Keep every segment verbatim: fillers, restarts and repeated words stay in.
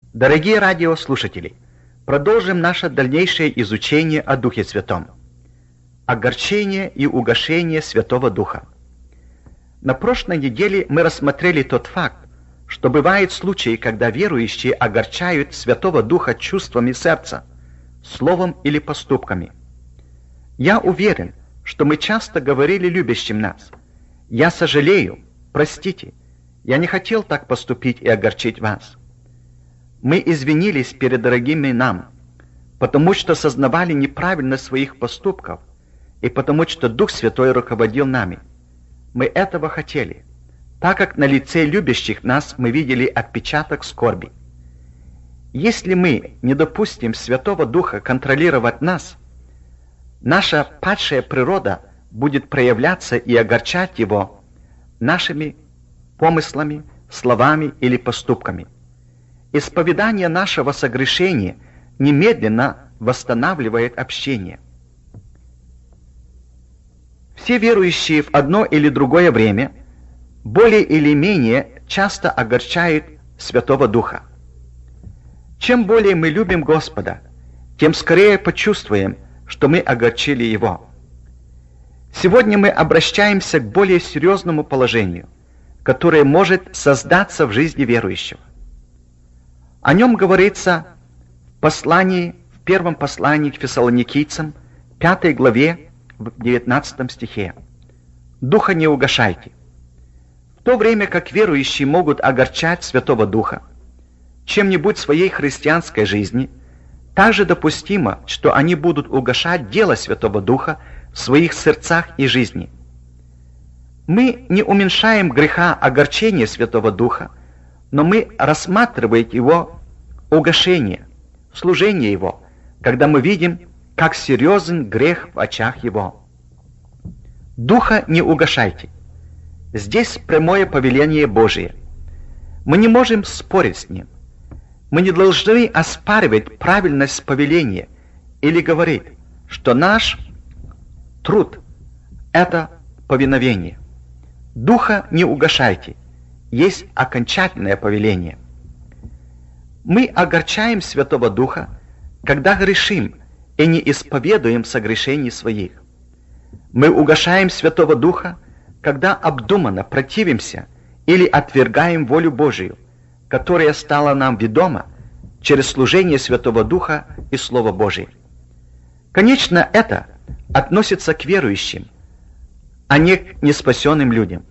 Дорогие радиослушатели, продолжим наше дальнейшее изучение о Духе Святом. Огорчение и угошение Святого Духа. На прошлой неделе мы рассмотрели тот факт, что бывают случаи, когда верующие огорчают Святого Духа чувствами сердца, словом или поступками. Я уверен, что мы часто говорили любящим нас: «Я сожалею, простите, я не хотел так поступить и огорчить вас». Мы извинились перед дорогими нам, потому что сознавали неправильность своих поступков и потому что Дух Святой руководил нами. Мы этого хотели, так как на лице любящих нас мы видели отпечаток скорби. Если мы не допустим Святого Духа контролировать нас, наша падшая природа будет проявляться и огорчать Его нашими помыслами, словами или поступками. Исповедание нашего согрешения немедленно восстанавливает общение. Все верующие в одно или другое время более или менее часто огорчают Святого Духа. Чем более мы любим Господа, тем скорее почувствуем, что мы огорчили Его. Сегодня мы обращаемся к более серьезному положению, которое может создаться в жизни верующего. О нем говорится в послании, в первом послании к фессалоникийцам, пятой главе, в девятнадцатом стихе. «Духа не угашайте». В то время как верующие могут огорчать Святого Духа чем-нибудь в своей христианской жизни, также допустимо, что они будут угашать дело Святого Духа в своих сердцах и жизни. Мы не уменьшаем греха огорчения Святого Духа, но мы рассматриваем его угошение, служение Его, когда мы видим, как серьезен грех в очах Его. Духа не угашайте. Здесь прямое повеление Божие. Мы не можем спорить с Ним. Мы не должны оспаривать правильность повеления или говорить, что наш труд – это повиновение. Духа не угашайте. Есть окончательное повеление. Мы огорчаем Святого Духа, когда грешим и не исповедуем согрешений своих. Мы угашаем Святого Духа, когда обдуманно противимся или отвергаем волю Божию, которая стала нам ведома через служение Святого Духа и Слово Божие. Конечно, это относится к верующим, а не к неспасенным людям.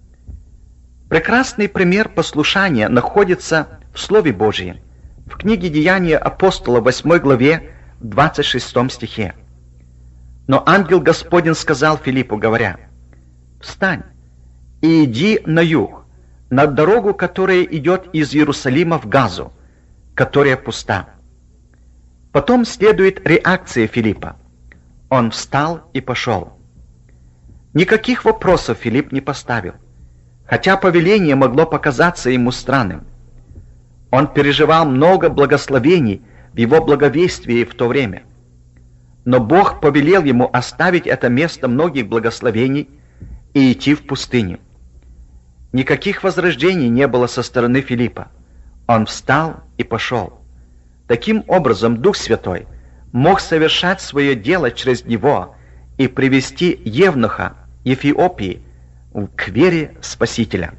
Прекрасный пример послушания находится в Слове Божьем, в книге Деяния апостола, восьмой главе, двадцать шестом стихе. «Но ангел Господень сказал Филиппу, говоря: встань и иди на юг, на дорогу, которая идет из Иерусалима в Газу, которая пуста». Потом следует реакция Филиппа. Он встал и пошел. Никаких вопросов Филипп не поставил, хотя повеление могло показаться ему странным. Он переживал много благословений в его благовестии в то время. Но Бог повелел ему оставить это место многих благословений и идти в пустыню. Никаких возражений не было со стороны Филиппа. Он встал и пошел. Таким образом, Дух Святой мог совершать свое дело через него и привести евнуха Эфиопии к вере Спасителя.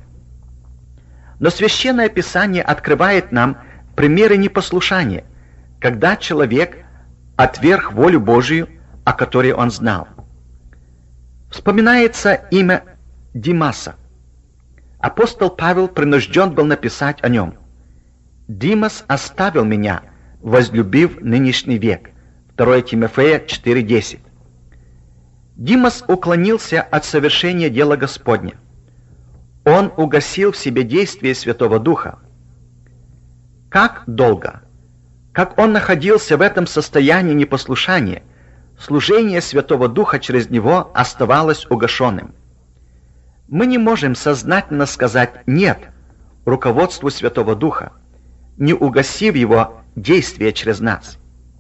Но Священное Писание открывает нам примеры непослушания, когда человек отверг волю Божию, о которой он знал. Вспоминается имя Димаса. Апостол Павел принужден был написать о нем: «Димас оставил меня, возлюбив нынешний век». второе Тимофея четыре десять. Димас уклонился от совершения дела Господня. Он угасил в себе действие Святого Духа. Как долго, как он находился в этом состоянии непослушания, служение Святого Духа через него оставалось угашенным. Мы не можем сознательно сказать «нет» руководству Святого Духа, не угасив его действие через нас.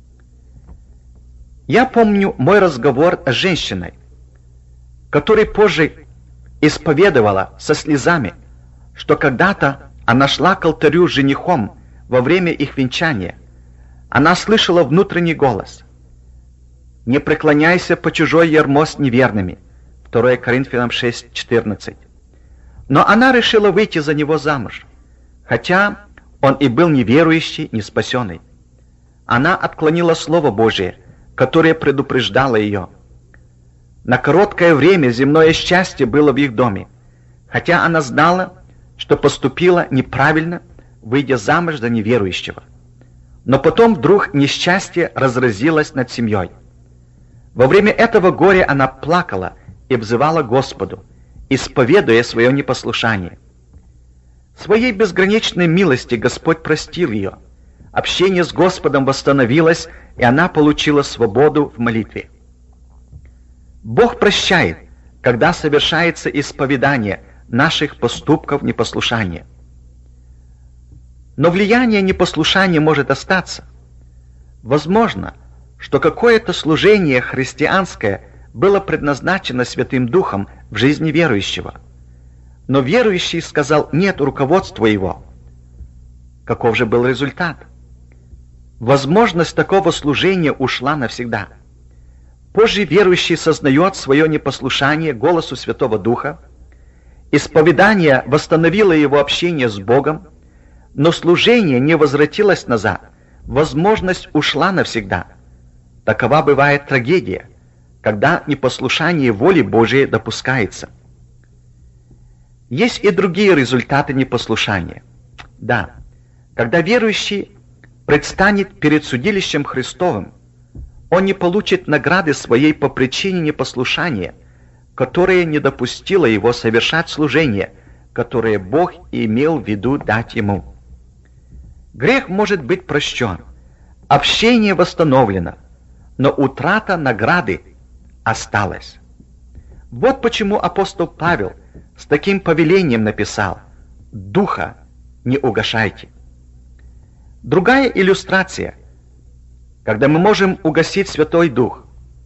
Я помню мой разговор с женщиной, которая позже исповедовала со слезами, что когда-то она шла к алтарю с женихом во время их венчания, она слышала внутренний голос: «Не преклоняйся по чужой ярмо с неверными» второе Коринфянам шесть четырнадцать. Но она решила выйти за него замуж, хотя он и был неверующий, не спасенный. Она отклонила Слово Божие, которое предупреждало ее. На короткое время земное счастье было в их доме, хотя она знала, что поступила неправильно, выйдя замуж за неверующего. Но потом вдруг несчастье разразилось над семьей. Во время этого горя она плакала и взывала Господу, исповедуя свое непослушание. Своей безграничной милости Господь простил ее. Общение с Господом восстановилось, и она получила свободу в молитве. Бог прощает, когда совершается исповедание наших поступков непослушания. Но влияние непослушания может остаться. Возможно, что какое-то служение христианское было предназначено Святым Духом в жизни верующего. Но верующий сказал «нет» руководству его. Каков же был результат? Возможность такого служения ушла навсегда. Позже верующий сознает свое непослушание голосу Святого Духа. Исповедание восстановило его общение с Богом, но служение не возвратилось назад. Возможность ушла навсегда. Такова бывает трагедия, когда непослушание воли Божией допускается. Есть и другие результаты непослушания. Да, когда верующий предстанет перед судилищем Христовым, он не получит награды своей по причине непослушания, которое не допустило его совершать служение, которое Бог имел в виду дать ему. Грех может быть прощен, общение восстановлено, но утрата награды осталась. Вот почему апостол Павел с таким повелением написал: «Духа не угашайте». Другая иллюстрация, когда мы можем угасить Святой Дух,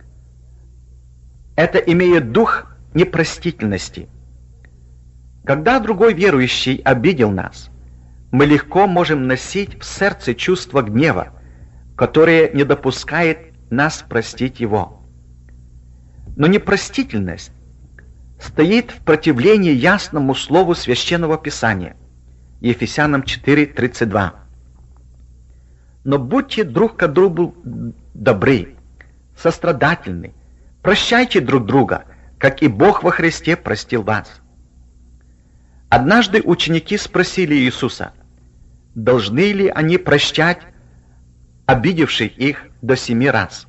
это имеет дух непростительности. Когда другой верующий обидел нас, мы легко можем носить в сердце чувство гнева, которое не допускает нас простить его. Но непростительность стоит в противлении ясному слову Священного Писания, Ефесянам четыре тридцать два. Но будьте друг к другу добры, сострадательны, прощайте друг друга, как и Бог во Христе простил вас. Однажды ученики спросили Иисуса, должны ли они прощать обидевших их до семи раз.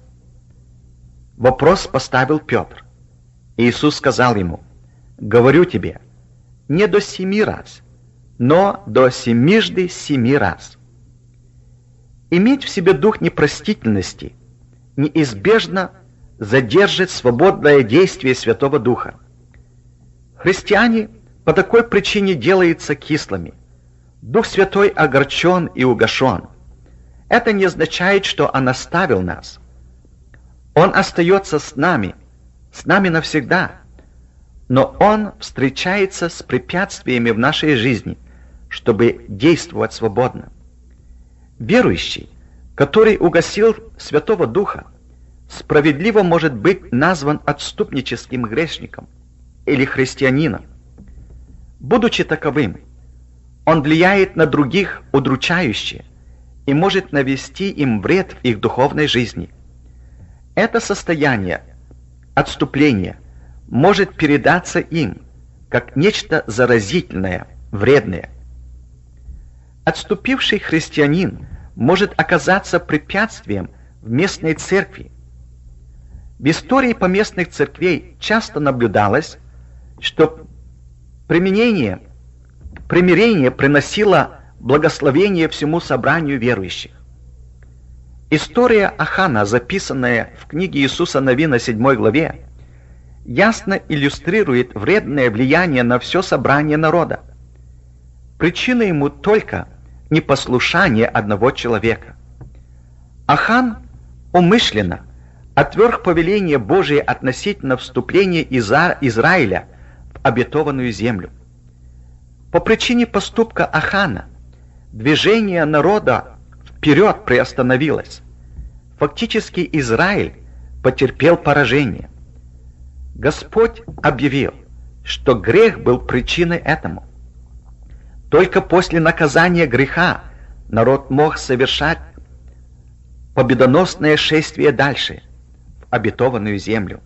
Вопрос поставил Петр. Иисус сказал ему: «Говорю тебе, не до семи раз, но до семижды семи раз». Иметь в себе дух непростительности неизбежно задержит свободное действие Святого Духа. Христиане по такой причине делаются кислыми. Дух Святой огорчен и угашен. Это не означает, что Он оставил нас. Он остается с нами, с нами навсегда. Но Он встречается с препятствиями в нашей жизни, чтобы действовать свободно. Верующий, который угасил Святого Духа, справедливо может быть назван отступническим грешником или христианином. Будучи таковым, он влияет на других удручающе и может навести им вред в их духовной жизни. Это состояние отступления может передаться им как нечто заразительное, вредное. Отступивший христианин может оказаться препятствием в местной церкви. В истории поместных церквей часто наблюдалось, что применение, примирение приносило благословение всему собранию верующих. История Ахана, записанная в книге Иисуса Навина седьмой главе, ясно иллюстрирует вредное влияние на все собрание народа. Причина ему только непослушание одного человека. Ахан умышленно отверг повеление Божие относительно вступления Изра... Израиля в обетованную землю. По причине поступка Ахана Движение народа вперед приостановилось. Фактически Израиль потерпел поражение. Господь объявил, что грех был причиной этому. Только после наказания греха народ мог совершать победоносное шествие дальше, в обетованную землю.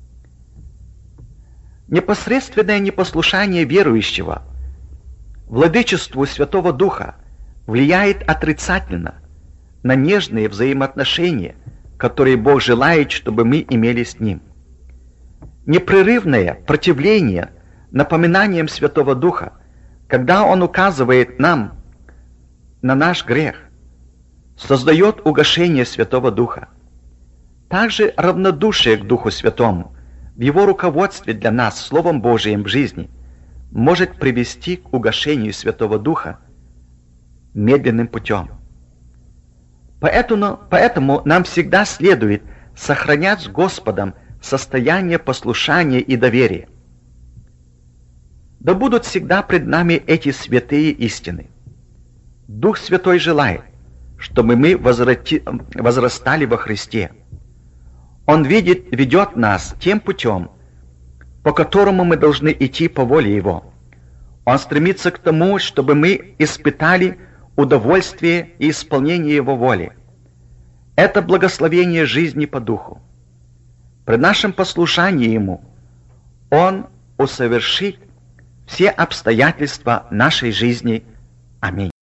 Непосредственное непослушание верующего владычеству Святого Духа влияет отрицательно на нежные взаимоотношения, которые Бог желает, чтобы мы имели с Ним. Непрерывное противление напоминаниям Святого Духа, когда Он указывает нам на наш грех, создает угошение Святого Духа. Также равнодушие к Духу Святому в Его руководстве для нас Словом Божиим в жизни может привести к угошению Святого Духа медленным путем. Поэтому, поэтому нам всегда следует сохранять с Господом состояние послушания и доверия. Да будут всегда пред нами эти святые истины. Дух Святой желает, чтобы мы возврати, возрастали во Христе. Он видит, ведет нас тем путем, по которому мы должны идти по воле Его. Он стремится к тому, чтобы мы испытали удовольствие и исполнение Его воли. Это благословение жизни по Духу. При нашем послушании Ему Он усовершит все обстоятельства нашей жизни. Аминь.